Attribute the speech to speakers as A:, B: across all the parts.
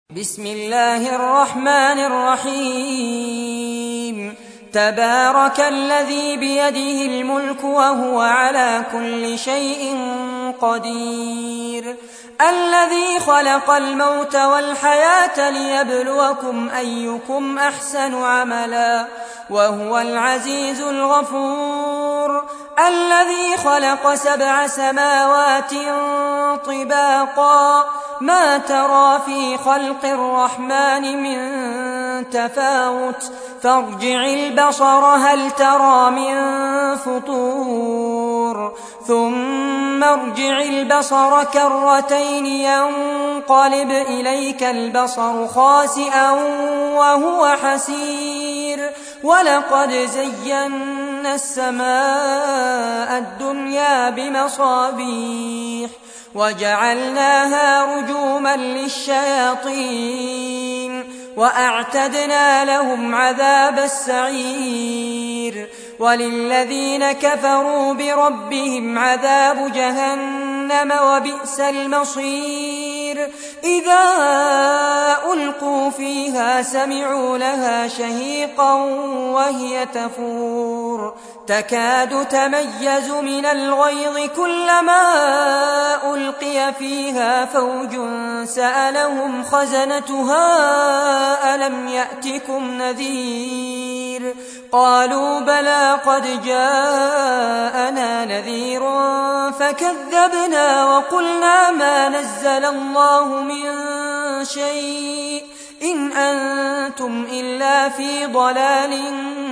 A: بسم الله الرحمن الرحيم تبارك الذي بيده الملك وهو على كل شيء قدير الذي خلق الموت والحياة ليبلوكم أيكم أحسن عملا وهو العزيز الغفور الذي خلق 7 سماوات طباقا ما ترى في خلق الرحمن من تفاوت فارجع البصر هل ترى من فطور ثم ارجع البصر كرتين ينقلب إليك البصر خاسئا وهو حسير ولقد زينا السماء الدنيا بمصابيح وجعلناها رجوما للشياطين وأعتدنا لهم عذاب السعير وللذين كفروا بربهم عذاب جهنم وبئس المصير إذا ألقوا فيها سمعوا لها شهيقا وهي تفور تكاد تميز من الغيظ كلما ألقي فيها فوج سألهم خزنتها ألم يأتكم نذير قالوا بلى قد جاءنا نذير فكذبنا وقلنا ما نزل الله من شيء إن أنتم إلا في ضلال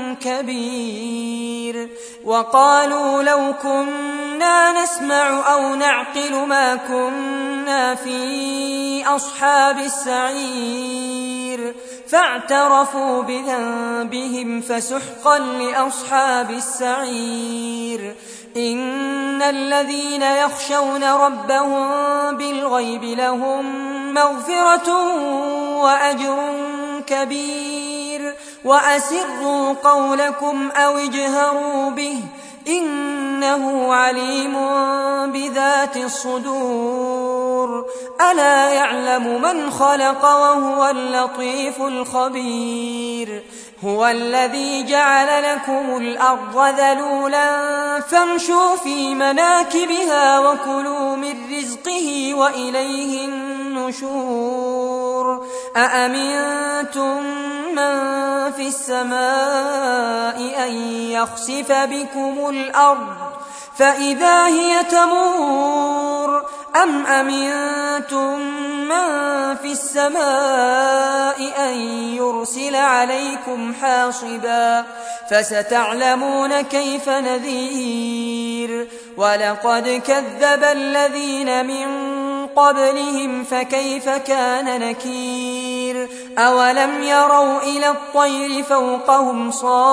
A: كبير وقالوا لو كنا نسمع أو نعقل ما كنا في أصحاب السعير فاعترفوا بذنبهم فسحقا لأصحاب السعير إن الذين يخشون ربهم بالغيب لهم مغفرة وأجر كبير وأسروا قولكم أو اجهروا به إنه عليم بذات الصدور ألا يعلم من خلق وهو اللطيف الخبير هو الذي جعل لكم الأرض ذلولا فامشوا في مناكبها وكلوا من رزقه وإليه النشور أأمنتم من في السماء أن يخسف بكم الأرض فإذا هي تمور أم أمنتم من في السماء أن يرسل عليكم حاصبا فستعلمون كيف نذير ولقد كذب الذين من قبلهم فكيف كان نكير أولم يروا إلى الطير فوقهم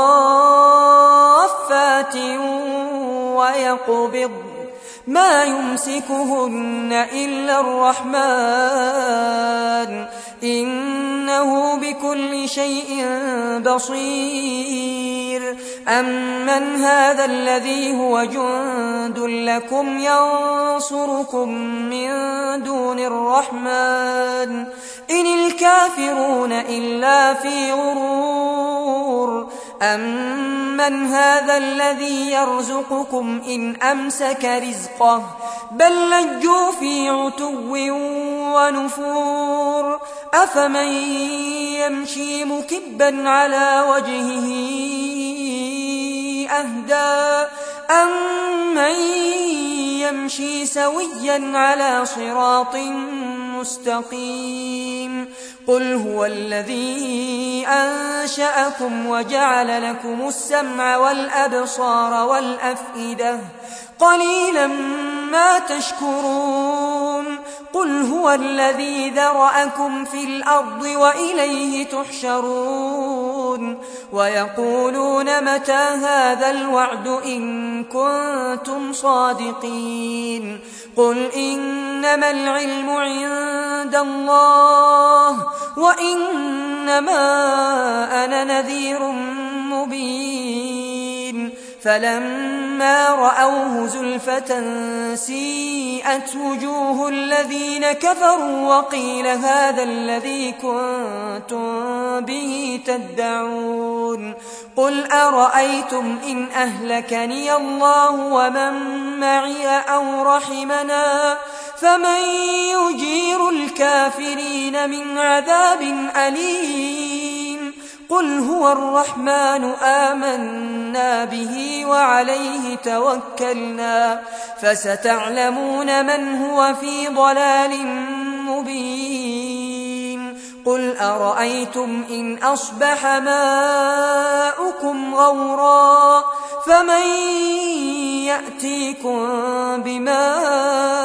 A: صافات ويقبض ما يمسكهن إلا الرحمن إنه بكل شيء بصير أمن هذا الذي هو جند لكم ينصركم من دون الرحمن إن الكافرون إلا في غرور أمن هذا الذي يرزقكم إن أمسك رزقه بل لجوا في عتو ونفور أفمن يمشي مكبا على وجهه أهدى أمن يمشي سويا على صراط مستقيم قل هو الذي أنشأكم وجعل لكم السمع والأبصار والأفئدة قليلا ما تشكرون قل هو الذي ذرأكم في الأرض وإليه تحشرون ويقولون متى هذا الوعد إن كنتم صادقين قل إنما العلم عند الله وإنما أنا نذير مبين فلما رأوه زلفة سيئت وجوه الذين كفروا وقيل هذا الذي كنتم به تدعون قل أرأيتم إن أهلكني الله ومن معي أو رحمنا فمن يجير الكافرين من عذاب أليم قل هو الرحمن آمنا به وعليه توكلنا فستعلمون من هو في ضلال مبين قل أرأيتم إن أصبح ماؤكم غورا فمن يأتيكم بماء